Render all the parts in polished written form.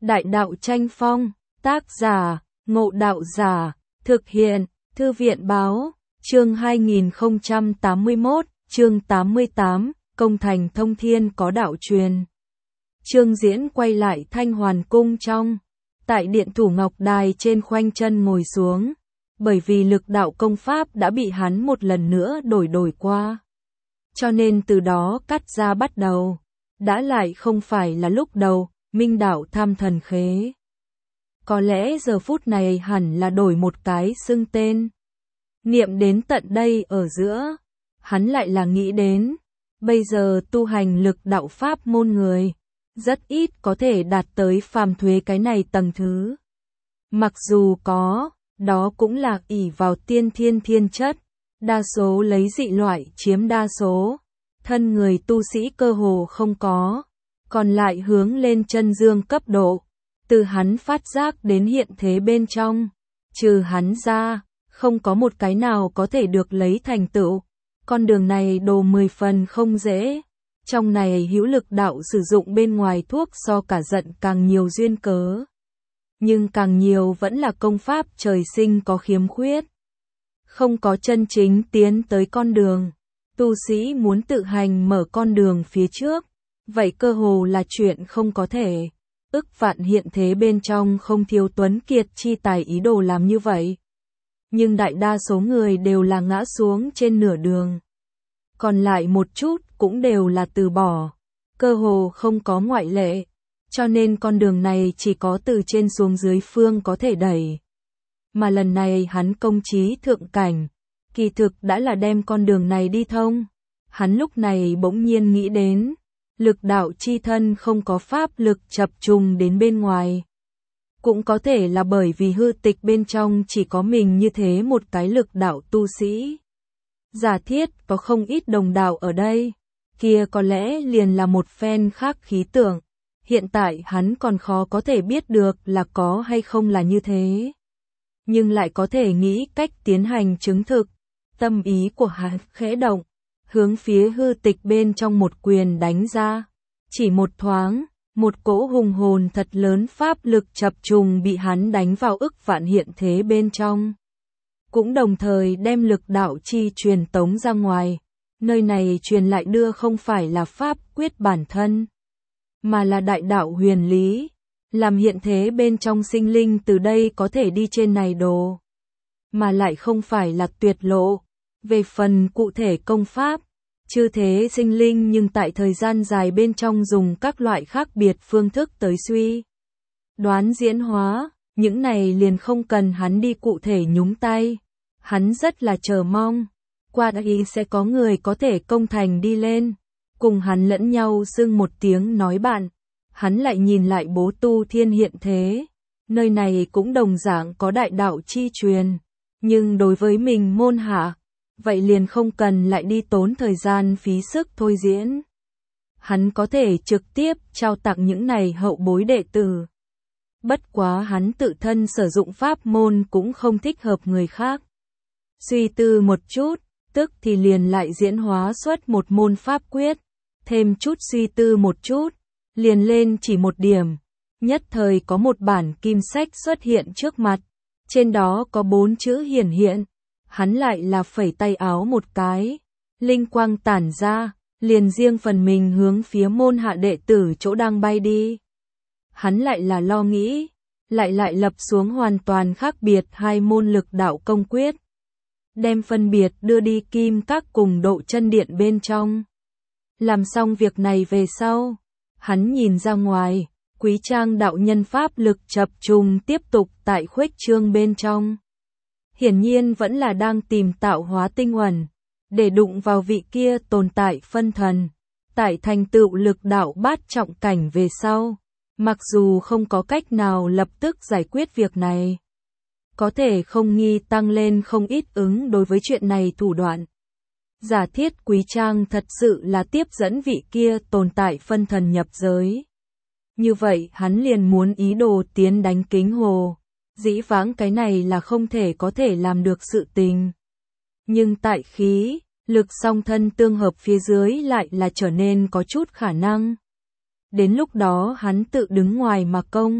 Đại đạo tranh phong, tác giả, Ngộ Đạo Giả, thực hiện, Thư viện báo, chương 2081, chương 88, công thành thông thiên có đạo truyền. Trương Diễn quay lại Thanh Hoàn Cung trong, tại điện thủ ngọc đài trên khoanh chân ngồi xuống, bởi vì lực đạo công pháp đã bị hắn một lần nữa đổi qua. Cho nên từ đó cắt ra bắt đầu, đã lại không phải là lúc đầu, minh đạo tham thần khế. Có lẽ giờ phút này hẳn là đổi một cái xưng tên. Niệm đến tận đây ở giữa, hắn lại là nghĩ đến, bây giờ tu hành lực đạo pháp môn người, rất ít có thể đạt tới phàm thuế cái này tầng thứ. Mặc dù có, đó cũng là ỷ vào tiên thiên chất, đa số lấy dị loại chiếm đa số, thân người tu sĩ cơ hồ không có, còn lại hướng lên chân dương cấp độ, từ hắn phát giác đến hiện thế bên trong, trừ hắn ra, không có một cái nào có thể được lấy thành tựu. Con đường này đồ 10 phần không dễ, trong này hữu lực đạo sử dụng bên ngoài thuốc so cả giận càng nhiều duyên cớ. Nhưng càng nhiều vẫn là công pháp trời sinh có khiếm khuyết. Không có chân chính tiến tới con đường, tu sĩ muốn tự hành mở con đường phía trước, vậy cơ hồ là chuyện không có thể. Ức vạn hiện thế bên trong không thiếu tuấn kiệt chi tài ý đồ làm như vậy. Nhưng đại đa số người đều là ngã xuống trên nửa đường. Còn lại một chút cũng đều là từ bỏ, cơ hồ không có ngoại lệ. Cho nên con đường này chỉ có từ trên xuống dưới phương có thể đẩy. Mà lần này hắn công chí thượng cảnh, kỳ thực đã là đem con đường này đi thông. Hắn lúc này bỗng nhiên nghĩ đến, lực đạo chi thân không có pháp lực chập trùng đến bên ngoài. Cũng có thể là bởi vì hư tịch bên trong chỉ có mình như thế một cái lực đạo tu sĩ. Giả thiết có không ít đồng đạo ở đây, kia có lẽ liền là một phen khác khí tượng. Hiện tại hắn còn khó có thể biết được là có hay không là như thế. Nhưng lại có thể nghĩ cách tiến hành chứng thực. Tâm ý của hắn khẽ động, hướng phía hư tịch bên trong một quyền đánh ra. Chỉ một thoáng, một cỗ hùng hồn thật lớn pháp lực chập trùng bị hắn đánh vào ức vạn hiện thế bên trong. Cũng đồng thời đem lực đạo chi truyền tống ra ngoài. Nơi này truyền lại đưa không phải là pháp quyết bản thân, mà là đại đạo huyền lý, làm hiện thế bên trong sinh linh từ đây có thể đi trên này đồ. Mà lại không phải là tuyệt lộ. Về phần cụ thể công pháp, chư thế sinh linh nhưng tại thời gian dài bên trong dùng các loại khác biệt phương thức tới suy đoán diễn hóa, những này liền không cần hắn đi cụ thể nhúng tay. Hắn rất là chờ mong, qua đây sẽ có người có thể công thành đi lên, cùng hắn lẫn nhau xưng một tiếng nói bạn. Hắn lại nhìn lại bố tu thiên hiện thế, nơi này cũng đồng dạng có đại đạo chi truyền, nhưng đối với mình môn hạ, vậy liền không cần lại đi tốn thời gian phí sức thôi diễn. Hắn có thể trực tiếp trao tặng những này hậu bối đệ tử. Bất quá hắn tự thân sử dụng pháp môn cũng không thích hợp người khác. Suy tư một chút, tức thì liền lại diễn hóa xuất một môn pháp quyết, thêm chút suy tư một chút, liền lên chỉ một điểm. Nhất thời có một bản kim sách xuất hiện trước mặt, trên đó có 4 chữ hiển hiện. Hắn lại là phẩy tay áo một cái, linh quang tản ra, liền riêng phần mình hướng phía môn hạ đệ tử chỗ đang bay đi. Hắn lại là lo nghĩ, lại lập xuống hoàn toàn khác biệt hai môn lực đạo công quyết, đem phân biệt đưa đi kim các cùng độ chân điện bên trong. Làm xong việc này về sau, hắn nhìn ra ngoài, Quý Trang đạo nhân pháp lực chập trùng tiếp tục tại khuếch trương bên trong. Hiển nhiên vẫn là đang tìm tạo hóa tinh uẩn, để đụng vào vị kia tồn tại phân thần, tại thành tựu lực đạo bát trọng cảnh về sau. Mặc dù không có cách nào lập tức giải quyết việc này, có thể không nghi tăng lên không ít ứng đối với chuyện này thủ đoạn. Giả thiết Quý Trang thật sự là tiếp dẫn vị kia tồn tại phân thần nhập giới. Như vậy hắn liền muốn ý đồ tiến đánh Kính Hồ. Dĩ vãng cái này là không thể có thể làm được sự tình. Nhưng tại khí, lực song thân tương hợp phía dưới lại là trở nên có chút khả năng. Đến lúc đó hắn tự đứng ngoài mà công,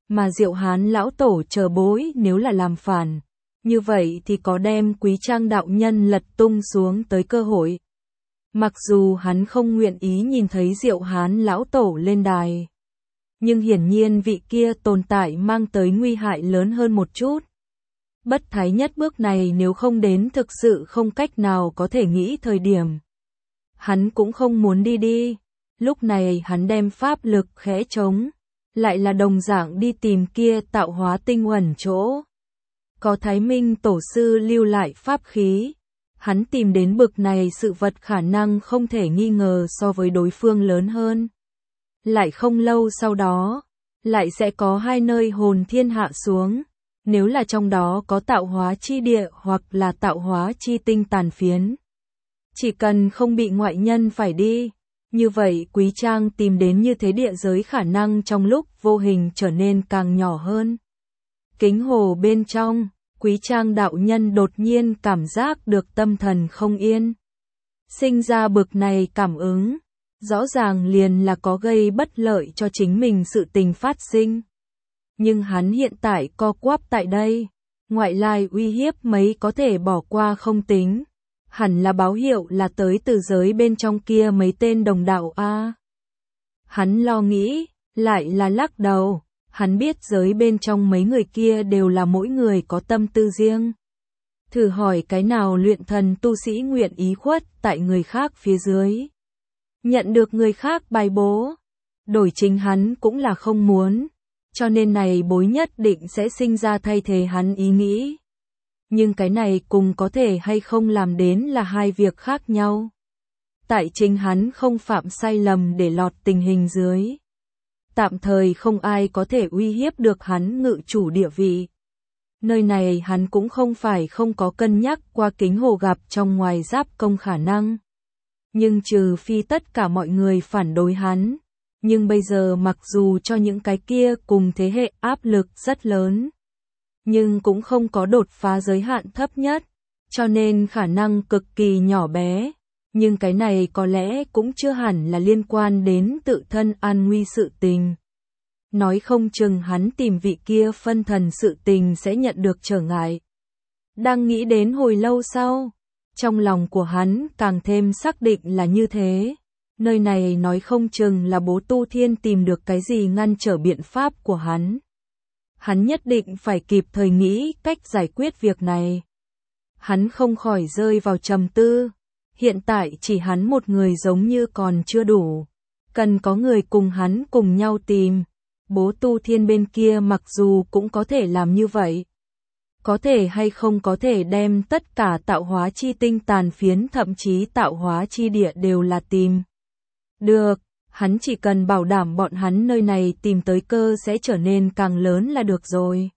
mà Diệu Hán lão tổ chờ bối nếu là làm phản, như vậy thì có đem Quý Trang đạo nhân lật tung xuống tới cơ hội. Mặc dù hắn không nguyện ý nhìn thấy Diệu Hán lão tổ lên đài, nhưng hiển nhiên vị kia tồn tại mang tới nguy hại lớn hơn một chút. Bất thái nhất bước này nếu không đến thực sự không cách nào có thể nghĩ thời điểm. Hắn cũng không muốn đi. Lúc này hắn đem pháp lực khẽ trống, lại là đồng dạng đi tìm kia tạo hóa tinh uẩn chỗ. Có Thái Minh tổ sư lưu lại pháp khí. Hắn tìm đến bực này sự vật khả năng không thể nghi ngờ so với đối phương lớn hơn. Lại không lâu sau đó, lại sẽ có hai nơi hồn thiên hạ xuống. Nếu là trong đó có tạo hóa chi địa hoặc là tạo hóa chi tinh tàn phiến. Chỉ cần không bị ngoại nhân phải đi. Như vậy Quý Trang tìm đến như thế địa giới khả năng trong lúc vô hình trở nên càng nhỏ hơn. Kính hồ bên trong, Quý Trang đạo nhân đột nhiên cảm giác được tâm thần không yên. Sinh ra bực này cảm ứng, rõ ràng liền là có gây bất lợi cho chính mình sự tình phát sinh. Nhưng hắn hiện tại co quắp tại đây, ngoại lai uy hiếp mấy có thể bỏ qua không tính. Hẳn là báo hiệu là tới từ giới bên trong kia mấy tên đồng đạo a. Hắn lo nghĩ, lại là lắc đầu, hắn biết giới bên trong mấy người kia đều là mỗi người có tâm tư riêng. Thử hỏi cái nào luyện thần tu sĩ nguyện ý khuất tại người khác phía dưới. Nhận được người khác bài bố, đổi chính hắn cũng là không muốn, cho nên này bối nhất định sẽ sinh ra thay thế hắn ý nghĩ. Nhưng cái này cùng có thể hay không làm đến là hai việc khác nhau. Tại chính hắn không phạm sai lầm để lọt tình hình dưới. Tạm thời không ai có thể uy hiếp được hắn ngự chủ địa vị. Nơi này hắn cũng không phải không có cân nhắc qua kính hồ gặp trong ngoài giáp công khả năng. Nhưng trừ phi tất cả mọi người phản đối hắn. Nhưng bây giờ mặc dù cho những cái kia cùng thế hệ áp lực rất lớn. Nhưng cũng không có đột phá giới hạn thấp nhất, cho nên khả năng cực kỳ nhỏ bé, nhưng cái này có lẽ cũng chưa hẳn là liên quan đến tự thân an nguy sự tình. Nói không chừng hắn tìm vị kia phân thần sự tình sẽ nhận được trở ngại. Đang nghĩ đến hồi lâu sau, trong lòng của hắn càng thêm xác định là như thế. Nơi này nói không chừng là Bố Tu Thiên tìm được cái gì ngăn trở biện pháp của hắn. Hắn nhất định phải kịp thời nghĩ cách giải quyết việc này. Hắn không khỏi rơi vào trầm tư. Hiện tại chỉ hắn một người giống như còn chưa đủ. Cần có người cùng hắn cùng nhau tìm. Bố Tu Thiên bên kia mặc dù cũng có thể làm như vậy. Có thể hay không có thể đem tất cả tạo hóa chi tinh tàn phiến thậm chí tạo hóa chi địa đều là tìm. Được. Hắn chỉ cần bảo đảm bọn hắn nơi này tìm tới cơ sẽ trở nên càng lớn là được rồi.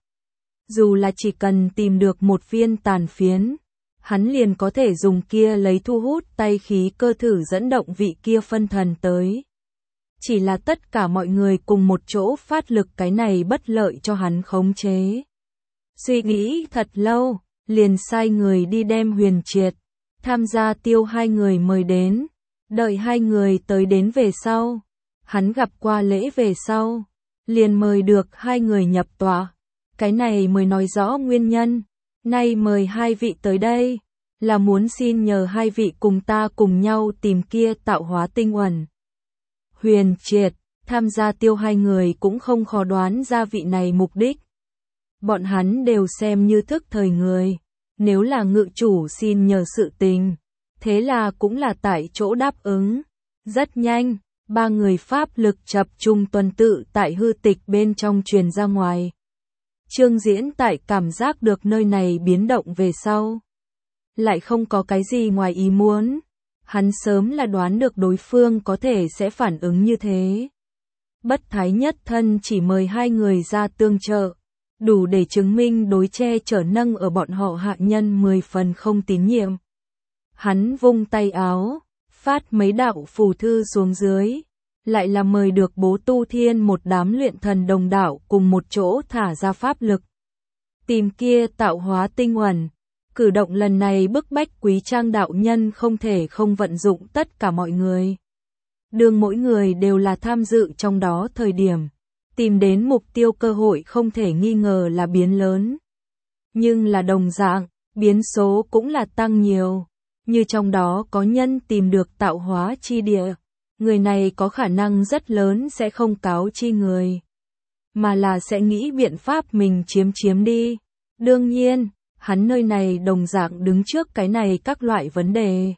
Dù là chỉ cần tìm được một viên tàn phiến, hắn liền có thể dùng kia lấy thu hút tay khí cơ thử dẫn động vị kia phân thần tới. Chỉ là tất cả mọi người cùng một chỗ phát lực cái này bất lợi cho hắn khống chế. Suy nghĩ thật lâu, liền sai người đi đem Huyền Triệt, tham gia Tiêu hai người mời đến. Đợi hai người tới đến về sau, hắn gặp qua lễ về sau, liền mời được hai người nhập tọa. Cái này mới nói rõ nguyên nhân. Nay mời hai vị tới đây, là muốn xin nhờ hai vị cùng ta cùng nhau tìm kia tạo hóa tinh uẩn. Huyền Triệt, tham gia Tiêu hai người cũng không khó đoán ra vị này mục đích. Bọn hắn đều xem như thức thời người, nếu là ngự chủ xin nhờ sự tình. Thế là cũng là tại chỗ đáp ứng. Rất nhanh, ba người pháp lực chập trung tuần tự tại hư tịch bên trong truyền ra ngoài. Trương Diễn tại cảm giác được nơi này biến động về sau. Lại không có cái gì ngoài ý muốn. Hắn sớm là đoán được đối phương có thể sẽ phản ứng như thế. Bất thái nhất thân chỉ mời hai người ra tương trợ. Đủ để chứng minh đối che chở nâng ở bọn họ hạ nhân 10 phần không tín nhiệm. Hắn vung tay áo, phát mấy đạo phù thư xuống dưới, lại là mời được Bố Tu Thiên một đám luyện thần đồng đạo cùng một chỗ thả ra pháp lực. Tìm kia tạo hóa tinh uẩn, cử động lần này bức bách Quý Trang đạo nhân không thể không vận dụng tất cả mọi người. Đương mỗi người đều là tham dự trong đó thời điểm, tìm đến mục tiêu cơ hội không thể nghi ngờ là biến lớn. Nhưng là đồng dạng, biến số cũng là tăng nhiều. Như trong đó có nhân tìm được tạo hóa chi địa. Người này có khả năng rất lớn sẽ không cáo chi người. Mà là sẽ nghĩ biện pháp mình chiếm đi. Đương nhiên, hắn nơi này đồng dạng đứng trước cái này các loại vấn đề.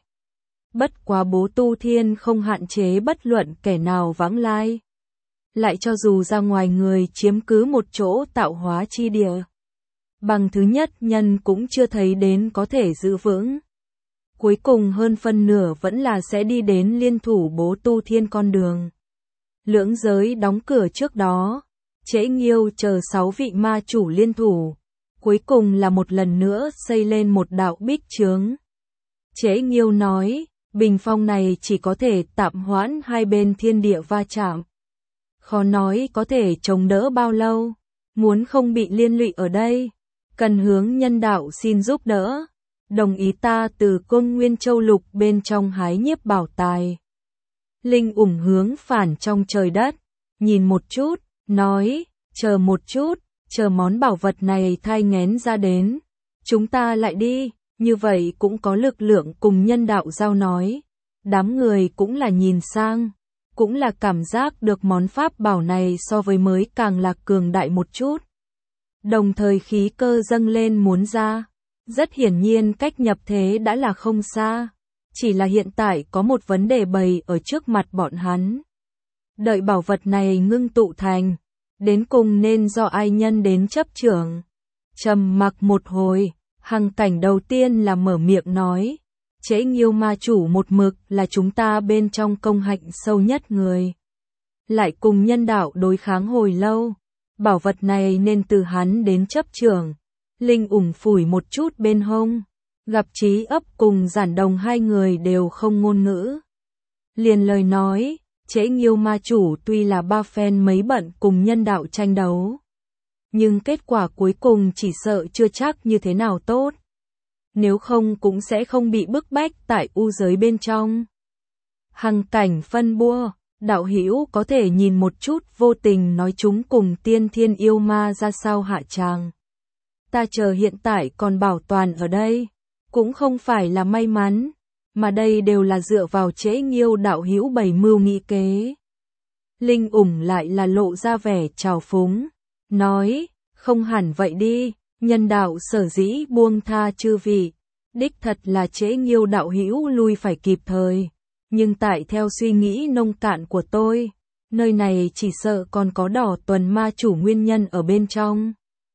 Bất quá Bố Tu Thiên không hạn chế bất luận kẻ nào vãng lai. Lại cho dù ra ngoài người chiếm cứ một chỗ tạo hóa chi địa. Bằng thứ nhất nhân cũng chưa thấy đến có thể giữ vững. Cuối cùng hơn phân nửa vẫn là sẽ đi đến liên thủ Bố Tu Thiên con đường. Lưỡng giới đóng cửa trước đó. Trễ Nghiêu chờ 6 vị ma chủ liên thủ. Cuối cùng là một lần nữa xây lên một đạo bích chướng. Trễ Nghiêu nói, bình phong này chỉ có thể tạm hoãn hai bên thiên địa va chạm. Khó nói có thể chống đỡ bao lâu. Muốn không bị liên lụy ở đây. Cần hướng nhân đạo xin giúp đỡ. Đồng ý ta từ Côn Nguyên Châu Lục bên trong hái nhiếp bảo tài. Linh ủng hướng phản trong trời đất. Nhìn một chút, nói, chờ một chút, chờ món bảo vật này thai nghén ra đến. Chúng ta lại đi, như vậy cũng có lực lượng cùng nhân đạo giao nói. Đám người cũng là nhìn sang, cũng là cảm giác được món pháp bảo này so với mới càng là cường đại một chút. Đồng thời khí cơ dâng lên muốn ra. Rất hiển nhiên cách nhập thế đã là không xa. Chỉ là hiện tại có một vấn đề bày ở trước mặt bọn hắn. Đợi bảo vật này ngưng tụ thành. Đến cùng nên do ai nhân đến chấp trưởng. Trầm mặc một hồi. Hằng Cảnh đầu tiên là mở miệng nói. Trễ Nghiêu ma chủ một mực là chúng ta bên trong công hạnh sâu nhất người. Lại cùng nhân đạo đối kháng hồi lâu. Bảo vật này nên từ hắn đến chấp trưởng. Linh ủng phủi một chút bên hông. Gặp Trí Ấp cùng Giản Đồng hai người đều không ngôn ngữ. Liền lời nói, Trễ Nghiêu ma chủ tuy là ba phen mấy bận cùng nhân đạo tranh đấu. Nhưng kết quả cuối cùng chỉ sợ chưa chắc như thế nào tốt. Nếu không cũng sẽ không bị bức bách tại u giới bên trong. Hằng Cảnh phân bua, đạo hữu có thể nhìn một chút vô tình nói chúng cùng tiên thiên yêu ma ra sao hạ tràng. Ta chờ hiện tại còn bảo toàn ở đây, cũng không phải là may mắn, mà đây đều là dựa vào Trễ Nghiêu đạo hữu bày mưu nghị kế. Linh ủng lại là lộ ra vẻ trào phúng, nói, không hẳn vậy đi, nhân đạo sở dĩ buông tha chư vị, đích thật là Trễ Nghiêu đạo hữu lui phải kịp thời, nhưng tại theo suy nghĩ nông cạn của tôi, nơi này chỉ sợ còn có Đỏ Tuần ma chủ nguyên nhân ở bên trong.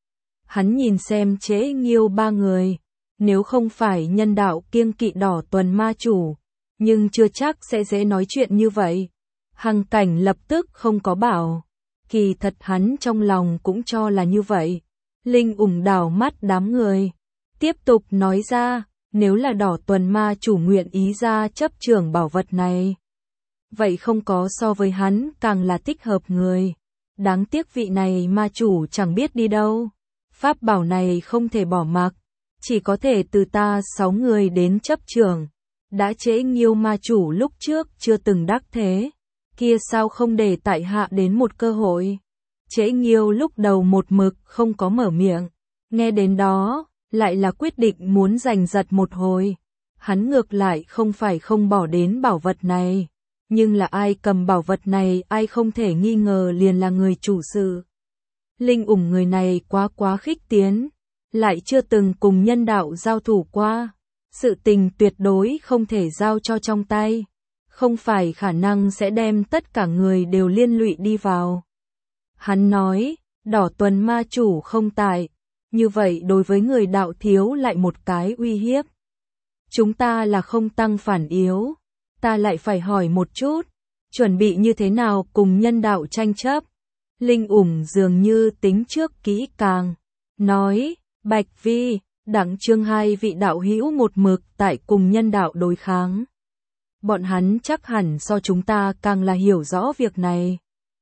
Hắn nhìn xem Trễ Nghiêu ba người, nếu không phải nhân đạo kiêng kỵ Đỏ Tuần ma chủ, nhưng chưa chắc sẽ dễ nói chuyện như vậy. Hằng Cảnh lập tức không có bảo, kỳ thật hắn trong lòng cũng cho là như vậy. Linh ủng đảo mắt đám người, tiếp tục nói ra, nếu là Đỏ Tuần ma chủ nguyện ý ra chấp trưởng bảo vật này, vậy không có so với hắn càng là thích hợp người. Đáng tiếc vị này ma chủ chẳng biết đi đâu. Pháp bảo này không thể bỏ mặc, chỉ có thể từ ta 6 người đến chấp trưởng. Đã Trễ Nghiêu ma chủ lúc trước chưa từng đắc thế, kia sao không để tại hạ đến một cơ hội. Trễ Nghiêu lúc đầu một mực không có mở miệng, nghe đến đó, lại là quyết định muốn giành giật một hồi. Hắn ngược lại không phải không bỏ đến bảo vật này, nhưng là ai cầm bảo vật này ai không thể nghi ngờ liền là người chủ sự. Linh ủng người này quá khích tiến, lại chưa từng cùng nhân đạo giao thủ qua, sự tình tuyệt đối không thể giao cho trong tay, không phải khả năng sẽ đem tất cả người đều liên lụy đi vào. Hắn nói, Đỏ Tuần ma chủ không tại, như vậy đối với người đạo thiếu lại một cái uy hiếp. Chúng ta là không tăng phản yếu, ta lại phải hỏi một chút, chuẩn bị như thế nào cùng nhân đạo tranh chấp. Linh ủng dường như tính trước kỹ càng, nói, Bạch Vi, Đặng Trương hai vị đạo hữu một mực tại cùng nhân đạo đối kháng. Bọn hắn chắc hẳn so chúng ta càng là hiểu rõ việc này.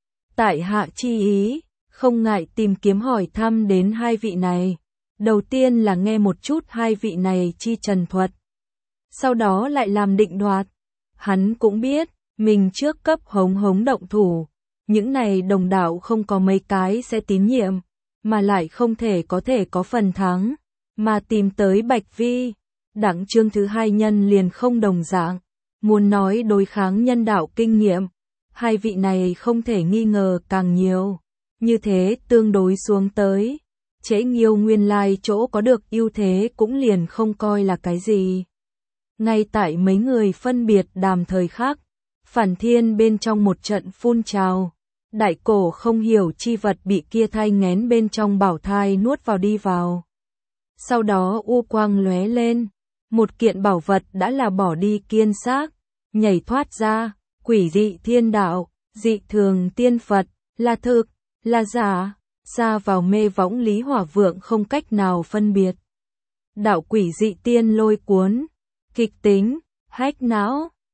Tại hạ chi ý, không ngại tìm kiếm hỏi thăm đến hai vị này. Đầu tiên là nghe một chút hai vị này chi trần thuật. Sau đó lại làm định đoạt. Hắn cũng biết, mình trước cấp hống động thủ. những này đồng đạo không có mấy cái sẽ tín nhiệm, mà lại không thể có phần thắng, mà tìm tới Bạch Vi. Đặng Trương thứ hai nhân liền không đồng dạng, muốn nói đối kháng nhân đạo kinh nghiệm, hai vị này không thể nghi ngờ càng nhiều. Như thế tương đối xuống tới, Trễ Nghiêu nguyên lai chỗ có được ưu thế cũng liền không coi là cái gì. Ngay tại mấy người phân biệt đàm thời khắc, Phản Thiên bên trong một trận phun trào, đại cổ không hiểu chi vật bị kia thai nghén bên trong bảo thai nuốt vào đi vào. Sau đó u quang lóe lên, một kiện bảo vật đã là bỏ đi kiên xác, nhảy thoát ra, quỷ dị thiên đạo, dị thường tiên Phật, là thực, là giả, xa vào mê võng Lý Hỏa Vượng không cách nào phân biệt. Đạo quỷ dị tiên lôi cuốn, kịch tính, hách não,